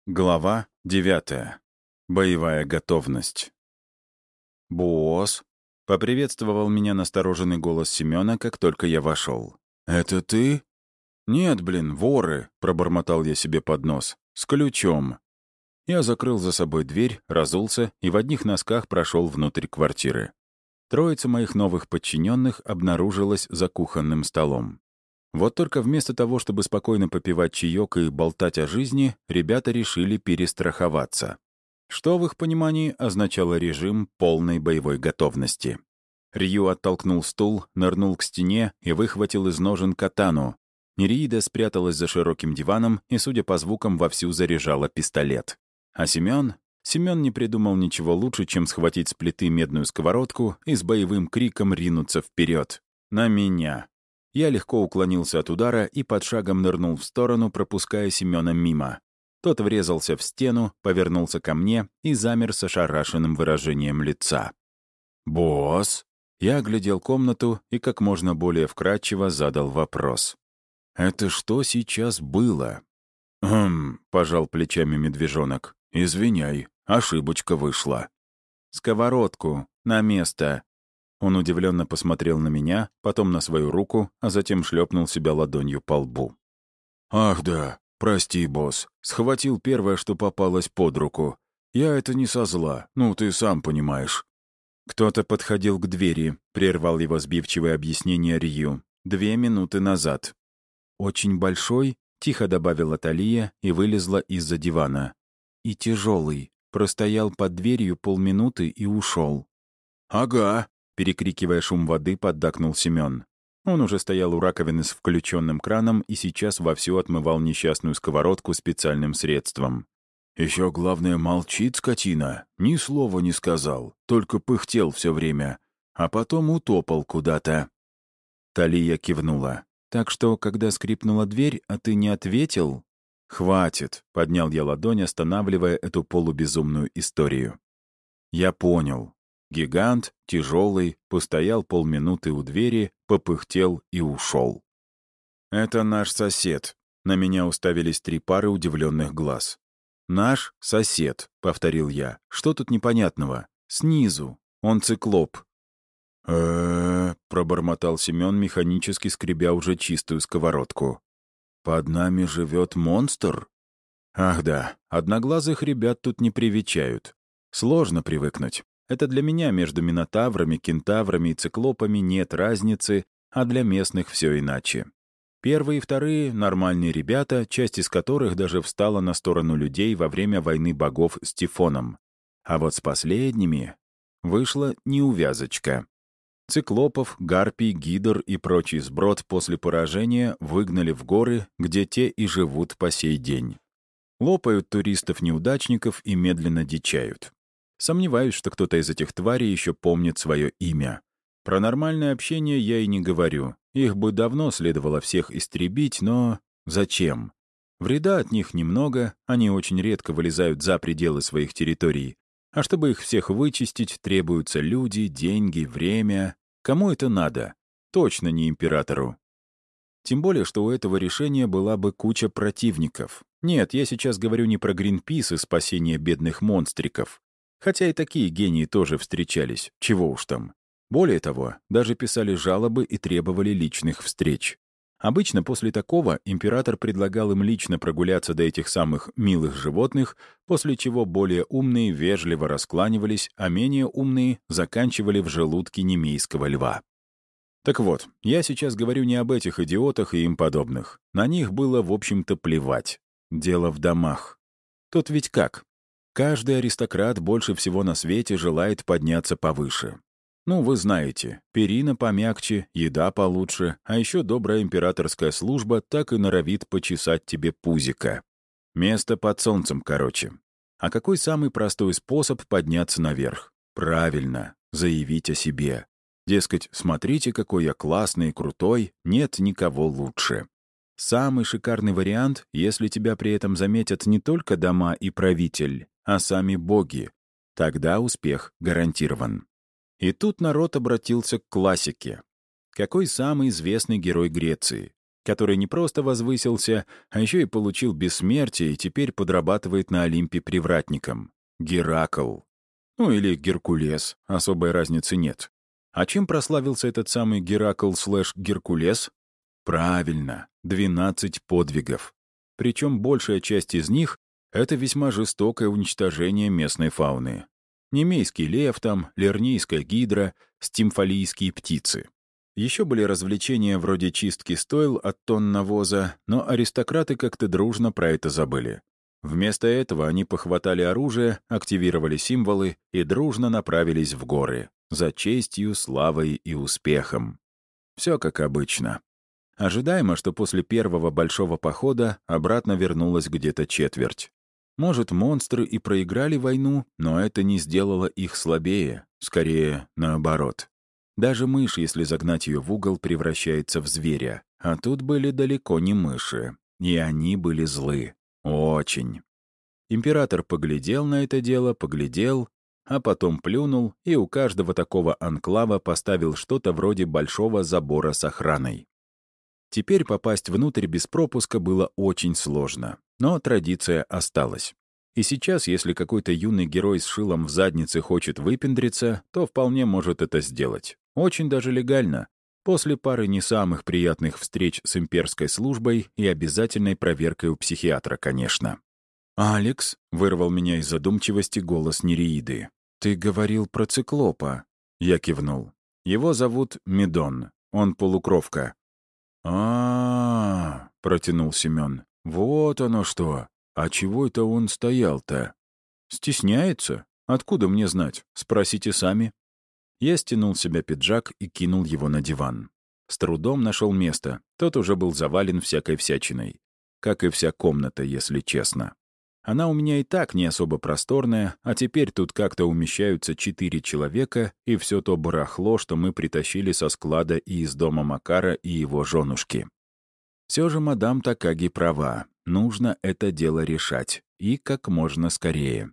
Глава 9. Боевая готовность. «Босс!» — поприветствовал меня настороженный голос Семёна, как только я вошел. «Это ты?» «Нет, блин, воры!» — пробормотал я себе под нос. «С ключом!» Я закрыл за собой дверь, разулся и в одних носках прошел внутрь квартиры. Троица моих новых подчиненных обнаружилась за кухонным столом. Вот только вместо того, чтобы спокойно попивать чаек и болтать о жизни, ребята решили перестраховаться. Что в их понимании означало режим полной боевой готовности. Рью оттолкнул стул, нырнул к стене и выхватил из ножен катану. Нереида спряталась за широким диваном и, судя по звукам, вовсю заряжала пистолет. А Семен не придумал ничего лучше, чем схватить с плиты медную сковородку и с боевым криком ринуться вперед. На меня. Я легко уклонился от удара и под шагом нырнул в сторону, пропуская Семена мимо. Тот врезался в стену, повернулся ко мне и замер с ошарашенным выражением лица. «Босс?» Я оглядел комнату и как можно более вкратчиво задал вопрос. «Это что сейчас было?» пожал плечами медвежонок. «Извиняй, ошибочка вышла». «Сковородку. На место». Он удивленно посмотрел на меня, потом на свою руку, а затем шлепнул себя ладонью по лбу. «Ах да, прости, босс. Схватил первое, что попалось под руку. Я это не со зла, ну, ты сам понимаешь». Кто-то подходил к двери, прервал его сбивчивое объяснение Рью. 2 минуты назад. «Очень большой?» — тихо добавила Талия и вылезла из-за дивана. «И тяжелый. Простоял под дверью полминуты и ушел». «Ага», — перекрикивая шум воды, поддакнул Семен. Он уже стоял у раковины с включенным краном и сейчас вовсю отмывал несчастную сковородку специальным средством. «Еще главное, молчит скотина, ни слова не сказал, только пыхтел все время, а потом утопал куда-то». Талия кивнула. «Так что, когда скрипнула дверь, а ты не ответил?» «Хватит», — поднял я ладонь, останавливая эту полубезумную историю. «Я понял. Гигант, тяжелый, постоял полминуты у двери, попыхтел и ушел. «Это наш сосед». На меня уставились 3 пары удивленных глаз. «Наш сосед», — повторил я. «Что тут непонятного? Снизу. Он циклоп». Пробормотал Семен, механически скребя уже чистую сковородку. «Под нами живет монстр?» «Ах да, одноглазых ребят тут не привечают. Сложно привыкнуть. Это для меня между минотаврами, кентаврами и циклопами нет разницы, а для местных все иначе. Первые и вторые — нормальные ребята, часть из которых даже встала на сторону людей во время войны богов с Тифоном. А вот с последними вышла неувязочка. Циклопов, гарпий, гидр и прочий сброд после поражения выгнали в горы, где те и живут по сей день. Лопают туристов-неудачников и медленно дичают. Сомневаюсь, что кто-то из этих тварей еще помнит свое имя. Про нормальное общение я и не говорю. Их бы давно следовало всех истребить, но зачем? Вреда от них немного, они очень редко вылезают за пределы своих территорий. А чтобы их всех вычистить, требуются люди, деньги, время. Кому это надо? Точно не императору. Тем более, что у этого решения была бы куча противников. Нет, я сейчас говорю не про Гринпис и спасение бедных монстриков. Хотя и такие гении тоже встречались, чего уж там. Более того, даже писали жалобы и требовали личных встреч. Обычно после такого император предлагал им лично прогуляться до этих самых милых животных, после чего более умные вежливо раскланивались, а менее умные заканчивали в желудке немейского льва. Так вот, я сейчас говорю не об этих идиотах и им подобных. На них было, в общем-то, плевать. Дело в домах. Тут ведь как? Каждый аристократ больше всего на свете желает подняться повыше. Ну, вы знаете, перина помягче, еда получше, а еще добрая императорская служба так и норовит почесать тебе пузико. Место под солнцем, короче. А какой самый простой способ подняться наверх? Правильно, заявить о себе. Дескать, смотрите, какой я классный и крутой, нет никого лучше. Самый шикарный вариант, если тебя при этом заметят не только дома и правитель, а сами боги. Тогда успех гарантирован. И тут народ обратился к классике. Какой самый известный герой Греции? который не просто возвысился, а еще и получил бессмертие и теперь подрабатывает на Олимпе привратником. Геракл. Ну или Геркулес, особой разницы нет. А чем прославился этот самый Геракл/Геркулес? Правильно, 12 подвигов. Причем большая часть из них — это весьма жестокое уничтожение местной фауны. Немейский лев там, лернейская гидра, стимфалийские птицы. Еще были развлечения вроде чистки стойл от тонн навоза, но аристократы как-то дружно про это забыли. Вместо этого они похватали оружие, активировали символы и дружно направились в горы за честью, славой и успехом. Все как обычно. Ожидаемо, что после первого большого похода обратно вернулась где-то четверть. Может, монстры и проиграли войну, но это не сделало их слабее, скорее наоборот. Даже мышь, если загнать ее в угол, превращается в зверя. А тут были далеко не мыши. И они были злы. Очень. Император поглядел на это дело, поглядел, а потом плюнул и у каждого такого анклава поставил что-то вроде большого забора с охраной. Теперь попасть внутрь без пропуска было очень сложно, но традиция осталась. И сейчас, если какой-то юный герой с шилом в заднице хочет выпендриться, то вполне может это сделать. Очень даже легально. После пары не самых приятных встреч с имперской службой и обязательной проверкой у психиатра, конечно. «Алекс», — вырвал меня из задумчивости голос Нереиды, — «ты говорил про циклопа». Я кивнул. «Его зовут Медон. Он полукровка». Протянул Семен. «Вот оно что! А чего это он стоял-то?» «Стесняется? Откуда мне знать? Спросите сами». Я стянул с себя пиджак и кинул его на диван. С трудом нашел место. Тот уже был завален всякой всячиной. Как и вся комната, если честно. Она у меня и так не особо просторная, а теперь тут как-то умещаются 4 человека и все то барахло, что мы притащили со склада и из дома Макара и его женушки. Все же мадам Такаги права. Нужно это дело решать. И как можно скорее.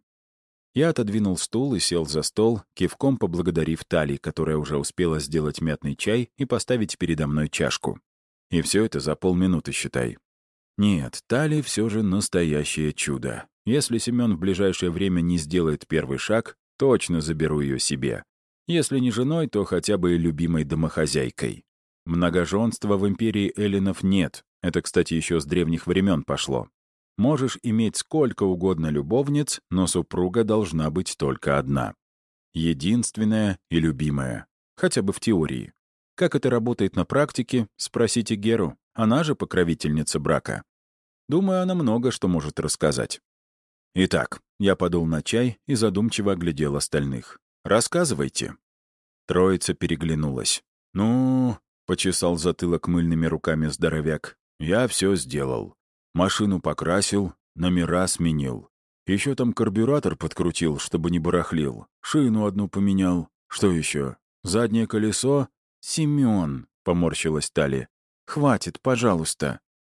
Я отодвинул стул и сел за стол, кивком поблагодарив Тали, которая уже успела сделать мятный чай и поставить передо мной чашку. И все это за полминуты, считай. Нет, Тали все же настоящее чудо. Если Семен в ближайшее время не сделает первый шаг, точно заберу ее себе. Если не женой, то хотя бы и любимой домохозяйкой. Многоженства в империи эллинов нет. Это, кстати, еще с древних времен пошло. Можешь иметь сколько угодно любовниц, но супруга должна быть только одна. Единственная и любимая. Хотя бы в теории. Как это работает на практике, спросите Геру. Она же покровительница брака. Думаю, она много что может рассказать. Итак, я подул на чай и задумчиво оглядел остальных. «Рассказывайте». Троица переглянулась. «Ну...» — почесал затылок мыльными руками здоровяк. «Я все сделал. Машину покрасил, номера сменил. Еще там карбюратор подкрутил, чтобы не барахлил. Шину одну поменял. Что еще? Заднее колесо?» «Семен», — поморщилась Тали. «Хватит, пожалуйста».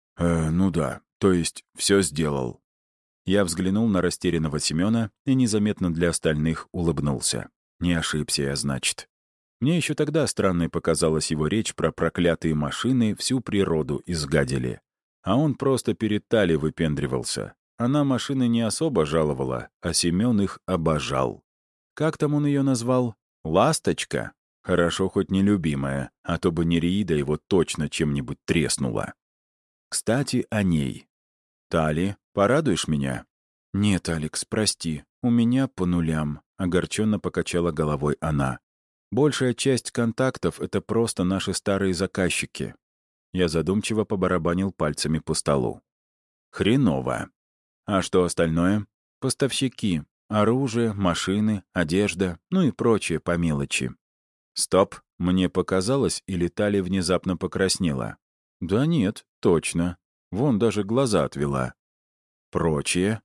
Ну да, то есть все сделал». Я взглянул на растерянного Семена и незаметно для остальных улыбнулся. Не ошибся я, значит. Мне еще тогда странной показалась его речь про проклятые машины, всю природу изгадили. А он просто перед Тали выпендривался. Она машины не особо жаловала, а Семен их обожал. Как там он ее назвал? «Ласточка»? Хорошо, хоть не любимая, а то бы Нереида его точно чем-нибудь треснула. Кстати, о ней. «Тали, порадуешь меня?» «Нет, Алекс, прости, у меня по нулям», — огорченно покачала головой она. «Большая часть контактов — это просто наши старые заказчики». Я задумчиво побарабанил пальцами по столу. «Хреново. А что остальное?» «Поставщики. Оружие, машины, одежда, ну и прочее по мелочи». «Стоп, мне показалось, или Тали внезапно покраснела?» «Да нет, точно. Вон даже глаза отвела». «Прочее?»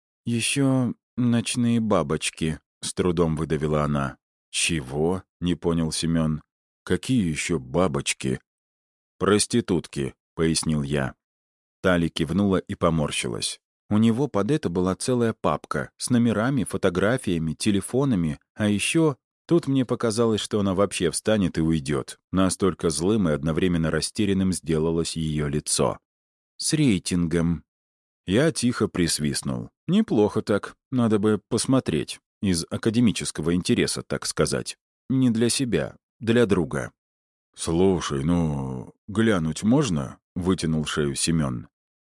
«Еще ночные бабочки», — с трудом выдавила она. «Чего?» — не понял Семен. «Какие еще бабочки?» «Проститутки», — пояснил я. Тали кивнула и поморщилась. У него под это была целая папка с номерами, фотографиями, телефонами, а еще Тут мне показалось, что она вообще встанет и уйдет. Настолько злым и одновременно растерянным сделалось ее лицо. «С рейтингом». Я тихо присвистнул. «Неплохо так. Надо бы посмотреть. Из академического интереса, так сказать. Не для себя, для друга». «Слушай, ну, глянуть можно?» — вытянул шею Семен.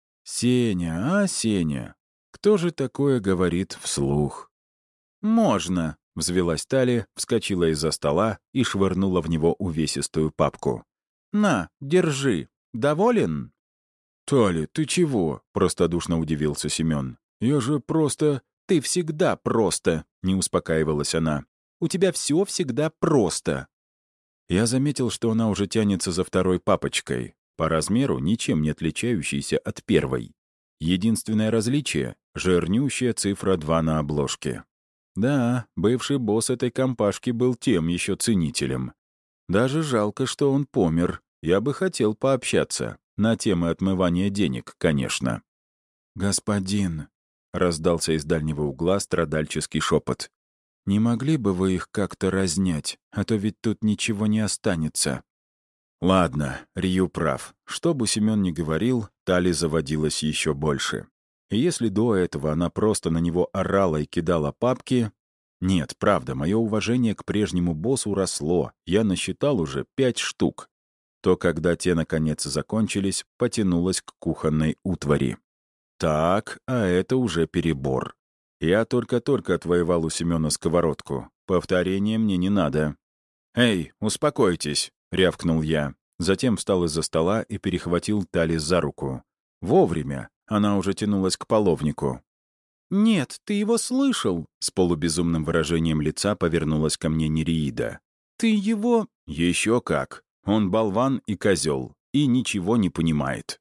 «Сеня, Сеня, кто же такое говорит вслух?» «Можно», — взвелась Тали, вскочила из-за стола и швырнула в него увесистую папку. «На, держи. Доволен?» «Тали, ты чего?» — простодушно удивился Семен. «Я же просто...» «Ты всегда просто», — не успокаивалась она. «У тебя все всегда просто». Я заметил, что она уже тянется за второй папочкой, по размеру ничем не отличающейся от первой. Единственное различие — жирнющая цифра 2 на обложке. Да, бывший босс этой компашки был тем еще ценителем. Даже жалко, что он помер. Я бы хотел пообщаться. На темы отмывания денег, конечно. «Господин», — раздался из дальнего угла страдальческий шепот, «не могли бы вы их как-то разнять, а то ведь тут ничего не останется». Ладно, Рью прав. Что бы Семен ни говорил, Тали заводилась еще больше. И если до этого она просто на него орала и кидала папки... Нет, правда, мое уважение к прежнему боссу росло, я насчитал уже 5 штук. То, когда те, наконец, закончились, потянулась к кухонной утвари. Так, а это уже перебор. Я только-только отвоевал у Семена сковородку. Повторения мне не надо. «Эй, успокойтесь!» — рявкнул я. Затем встал из-за стола и перехватил Тали за руку. Вовремя. Она уже тянулась к половнику. «Нет, ты его слышал!» — с полубезумным выражением лица повернулась ко мне Нереида. «Ты его...» «Еще как! Он болван и козел, и ничего не понимает».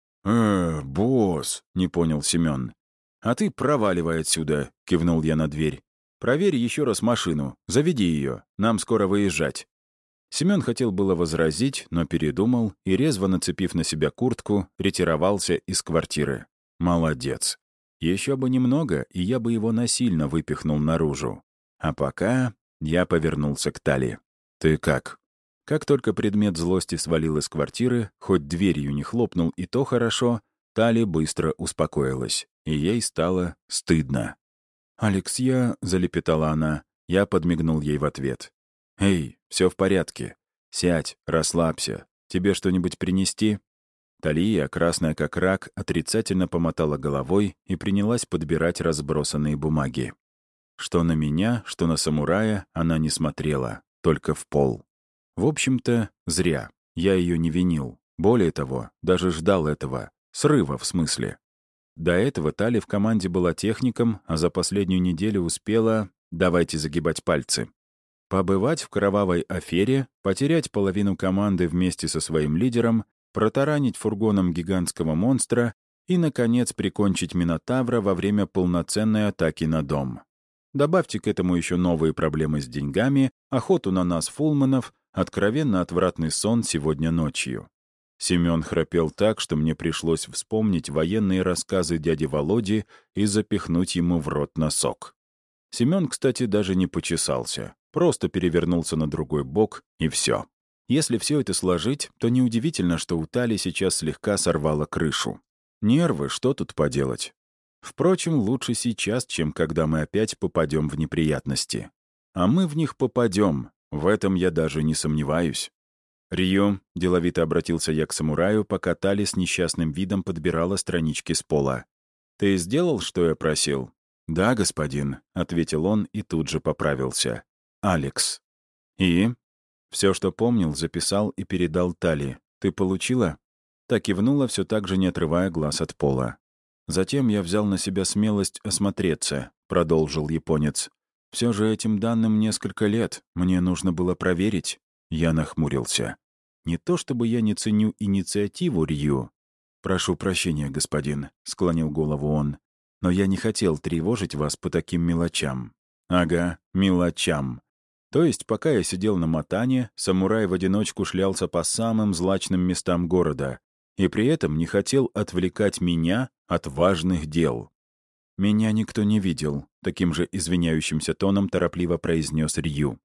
Босс!» — не понял Семен. «А ты проваливай отсюда!» — кивнул я на дверь. «Проверь еще раз машину, заведи ее, нам скоро выезжать». Семен хотел было возразить, но передумал и, резво нацепив на себя куртку, ретировался из квартиры. Молодец. Еще бы немного, и я бы его насильно выпихнул наружу. А пока я повернулся к Тали. «Ты как?» Как только предмет злости свалил из квартиры, хоть дверью не хлопнул, и то хорошо, Тали быстро успокоилась, и ей стало стыдно. «Алекс, я...» — залепетала она. Я подмигнул ей в ответ. «Эй, все в порядке. Сядь, расслабься. Тебе что-нибудь принести?» Талия, красная как рак, отрицательно помотала головой и принялась подбирать разбросанные бумаги. Что на меня, что на самурая она не смотрела, только в пол. В общем-то, зря. Я ее не винил. Более того, даже ждал этого. Срыва, в смысле. До этого Тали в команде была техником, а за последнюю неделю успела, давайте загибать пальцы, побывать в кровавой афере, потерять половину команды вместе со своим лидером, протаранить фургоном гигантского монстра и, наконец, прикончить Минотавра во время полноценной атаки на дом. Добавьте к этому еще новые проблемы с деньгами, охоту на нас фулманов, откровенно отвратный сон сегодня ночью. Семен храпел так, что мне пришлось вспомнить военные рассказы дяди Володи и запихнуть ему в рот носок. Семен, кстати, даже не почесался, просто перевернулся на другой бок, и все. Если все это сложить, то неудивительно, что у Тали сейчас слегка сорвало крышу. Нервы, что тут поделать? Впрочем, лучше сейчас, чем когда мы опять попадем в неприятности. А мы в них попадем, в этом я даже не сомневаюсь. «Рью», — деловито обратился я к самураю, пока Тали с несчастным видом подбирала странички с пола. «Ты сделал, что я просил?» «Да, господин», — ответил он и тут же поправился. «Алекс». «И?» «Все, что помнил, записал и передал Тали. Ты получила?» Та кивнула, все так же не отрывая глаз от пола. «Затем я взял на себя смелость осмотреться», — продолжил японец. «Все же этим данным несколько лет. Мне нужно было проверить». Я нахмурился. «Не то чтобы я не ценю инициативу Рью». «Прошу прощения, господин», — склонил голову он. «Но я не хотел тревожить вас по таким мелочам». «Ага, мелочам». То есть, пока я сидел на Матане, самурай в одиночку шлялся по самым злачным местам города и при этом не хотел отвлекать меня от важных дел. «Меня никто не видел», — таким же извиняющимся тоном торопливо произнес Рью.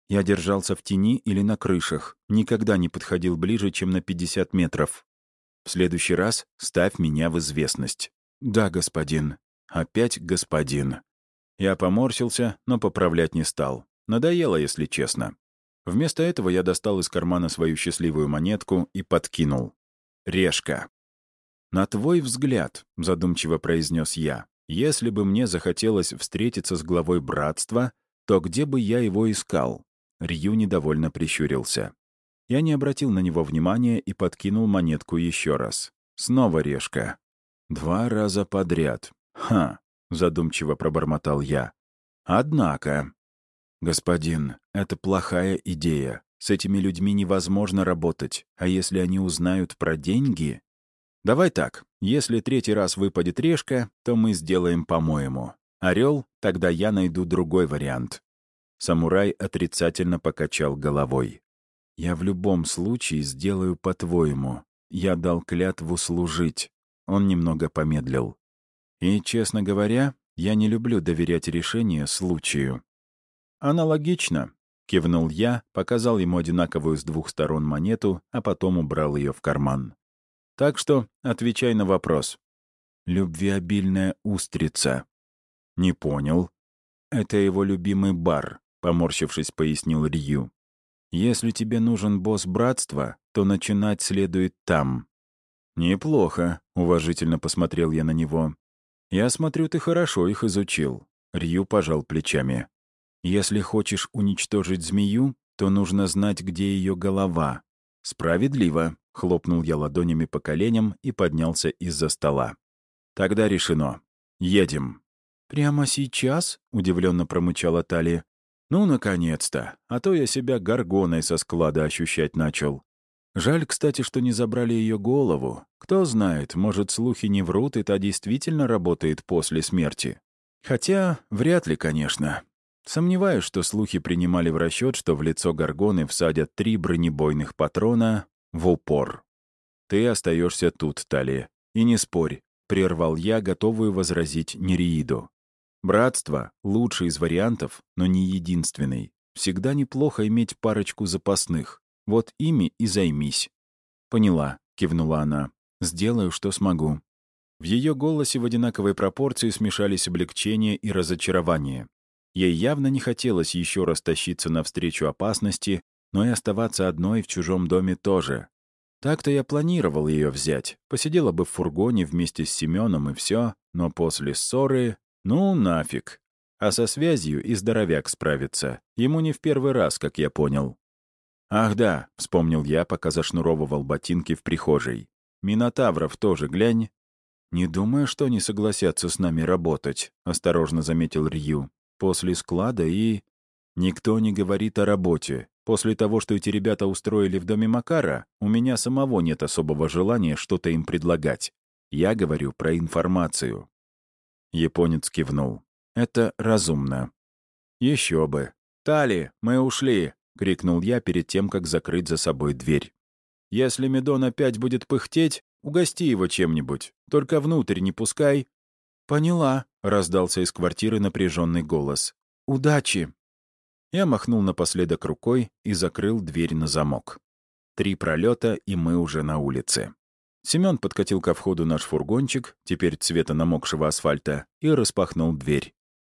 Я держался в тени или на крышах, никогда не подходил ближе, чем на 50 метров. В следующий раз ставь меня в известность. Да, господин. Опять господин. Я поморщился, но поправлять не стал. Надоело, если честно. Вместо этого я достал из кармана свою счастливую монетку и подкинул. Решка. «На твой взгляд», — задумчиво произнес я, «если бы мне захотелось встретиться с главой братства, то где бы я его искал?» Рью недовольно прищурился. Я не обратил на него внимания и подкинул монетку еще раз. Снова решка. 2 раза подряд. «Ха», — задумчиво пробормотал я. «Однако...» «Господин, это плохая идея. С этими людьми невозможно работать. А если они узнают про деньги...» «Давай так. Если 3-й раз выпадет решка, то мы сделаем по-моему. Орел, тогда я найду другой вариант». Самурай отрицательно покачал головой. «Я в любом случае сделаю по-твоему. Я дал клятву служить». Он немного помедлил. «И, честно говоря, я не люблю доверять решения случаю». «Аналогично», — кивнул я, показал ему одинаковую с 2 сторон монету, а потом убрал ее в карман. «Так что отвечай на вопрос». «Любвеобильная устрица». «Не понял». «Это его любимый бар», — поморщившись, пояснил Рью. «Если тебе нужен босс братства, то начинать следует там». «Неплохо», — уважительно посмотрел я на него. «Я смотрю, ты хорошо их изучил». Рью пожал плечами. «Если хочешь уничтожить змею, то нужно знать, где ее голова». «Справедливо», — хлопнул я ладонями по коленям и поднялся из-за стола. «Тогда решено. Едем». «Прямо сейчас?» — удивленно промычала Тали. «Ну, наконец-то! А то я себя горгоной со склада ощущать начал. Жаль, кстати, что не забрали ее голову. Кто знает, может, слухи не врут, и та действительно работает после смерти. Хотя, вряд ли, конечно. Сомневаюсь, что слухи принимали в расчет, что в лицо горгоны всадят 3 бронебойных патрона в упор. Ты остаешься тут, Тали. И не спорь», — прервал я, готовую возразить Нереиду. «Братство — лучший из вариантов, но не единственный. Всегда неплохо иметь парочку запасных. Вот ими и займись». «Поняла», — кивнула она. «Сделаю, что смогу». В ее голосе в одинаковой пропорции смешались облегчение и разочарование. Ей явно не хотелось еще раз тащиться навстречу опасности, но и оставаться одной в чужом доме тоже. Так-то я планировал ее взять. Посидела бы в фургоне вместе с Семеном и все, но после ссоры... Ну, нафиг. А со связью и здоровяк справится. Ему не в первый раз, как я понял. «Ах да», — вспомнил я, пока зашнуровывал ботинки в прихожей. «Минотавров тоже глянь». «Не думаю, что они согласятся с нами работать», — осторожно заметил Рью. «После склада и...» «Никто не говорит о работе. После того, что эти ребята устроили в доме Макара, у меня самого нет особого желания что-то им предлагать. Я говорю про информацию». Японец кивнул. «Это разумно». «Еще бы». «Тали, мы ушли!» — крикнул я перед тем, как закрыть за собой дверь. «Если Медон опять будет пыхтеть, угости его чем-нибудь. Только внутрь не пускай». «Поняла», — раздался из квартиры напряженный голос. «Удачи!» Я махнул напоследок рукой и закрыл дверь на замок. 3 пролета, и мы уже на улице. Семен подкатил ко входу наш фургончик, теперь цвета намокшего асфальта, и распахнул дверь.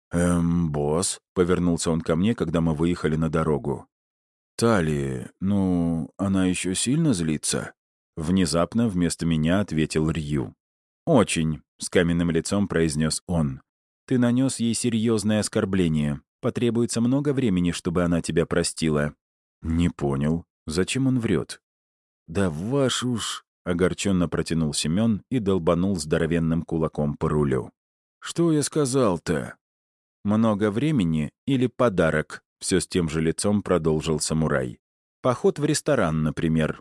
Босс», — повернулся он ко мне, когда мы выехали на дорогу. «Тали, ну, она еще сильно злится?» Внезапно вместо меня ответил Рью. «Очень», — с каменным лицом произнес он. «Ты нанес ей серьезное оскорбление. Потребуется много времени, чтобы она тебя простила». «Не понял. Зачем он врет?» «Да вашу ж...» — огорченно протянул Семен и долбанул здоровенным кулаком по рулю. «Что я сказал-то?» «Много времени или подарок?» — все с тем же лицом продолжил самурай. «Поход в ресторан, например».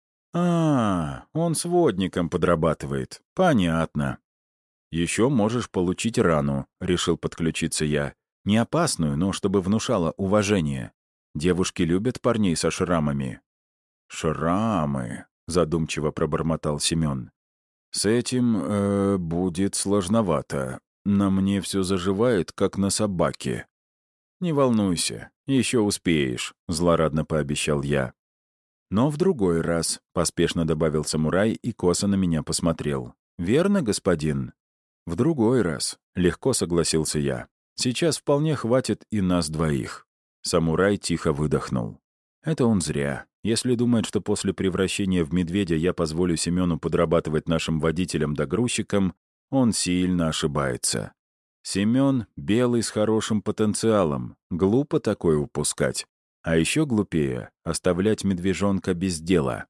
Он с водником подрабатывает. Понятно». «Еще можешь получить рану», — решил подключиться я. «Не опасную, но чтобы внушала уважение. Девушки любят парней со шрамами». «Шрамы», — задумчиво пробормотал Семен. «С этим будет сложновато. На мне все заживает, как на собаке». «Не волнуйся, «Еще успеешь», — злорадно пообещал я. «Но в другой раз», — поспешно добавил самурай и косо на меня посмотрел. «Верно, господин?» «В другой раз», — легко согласился я. «Сейчас вполне хватит и нас двоих». Самурай тихо выдохнул. «Это он зря. Если думает, что после превращения в медведя я позволю Семену подрабатывать нашим водителем да грузчиком, он сильно ошибается. Семен — белый с хорошим потенциалом. Глупо такое упускать. А еще глупее — оставлять медвежонка без дела».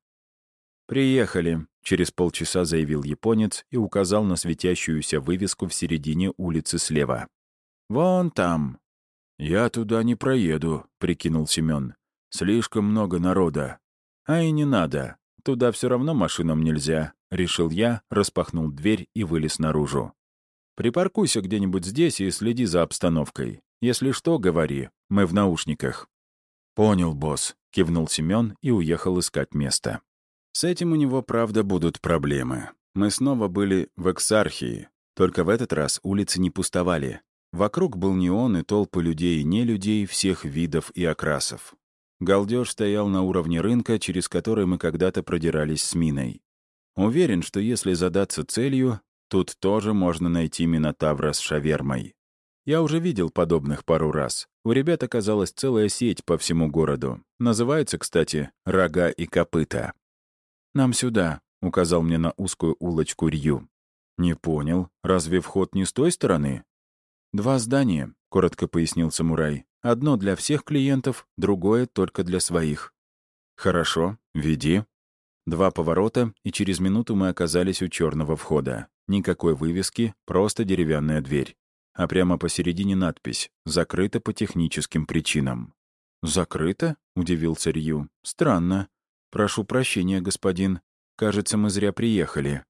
«Приехали», — через полчаса заявил японец и указал на светящуюся вывеску в середине улицы слева. «Вон там». «Я туда не проеду», — прикинул Семен. «Слишком много народа». «А и не надо. Туда все равно машинам нельзя», — решил я, распахнул дверь и вылез наружу. «Припаркуйся где-нибудь здесь и следи за обстановкой. Если что, говори. Мы в наушниках». «Понял, босс», — кивнул Семен и уехал искать место. С этим у него, правда, будут проблемы. Мы снова были в Эксархии, только в этот раз улицы не пустовали. Вокруг был неон и толпы людей и нелюдей всех видов и окрасов. Галдеж стоял на уровне рынка, через который мы когда-то продирались с Миной. Уверен, что если задаться целью, тут тоже можно найти Минотавра с шавермой. Я уже видел подобных пару раз. У ребят оказалась целая сеть по всему городу. Называется, кстати, «Рога и копыта». «Нам сюда», — указал мне на узкую улочку Рью. «Не понял. Разве вход не с той стороны?» «Два здания», — коротко пояснил самурай. «Одно для всех клиентов, другое только для своих». «Хорошо, веди». Два поворота, и через минуту мы оказались у черного входа. Никакой вывески, просто деревянная дверь. А прямо посередине надпись «Закрыто по техническим причинам». «Закрыто?» — удивился Рью. «Странно. Прошу прощения, господин. Кажется, мы зря приехали».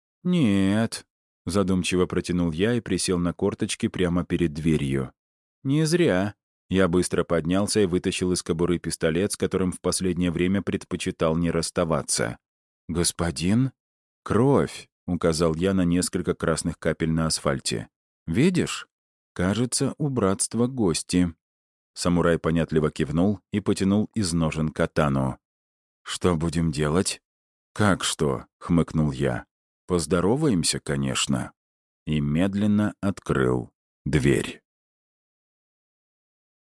«Нет», — задумчиво протянул я и присел на корточки прямо перед дверью. «Не зря». Я быстро поднялся и вытащил из кобуры пистолет, с которым в последнее время предпочитал не расставаться. «Господин?» «Кровь», — указал я на несколько красных капель на асфальте. «Видишь? Кажется, у братства гости». Самурай понятливо кивнул и потянул из ножен катану. «Что будем делать?» «Как что?» — хмыкнул я. «Поздороваемся, конечно». И медленно открыл дверь.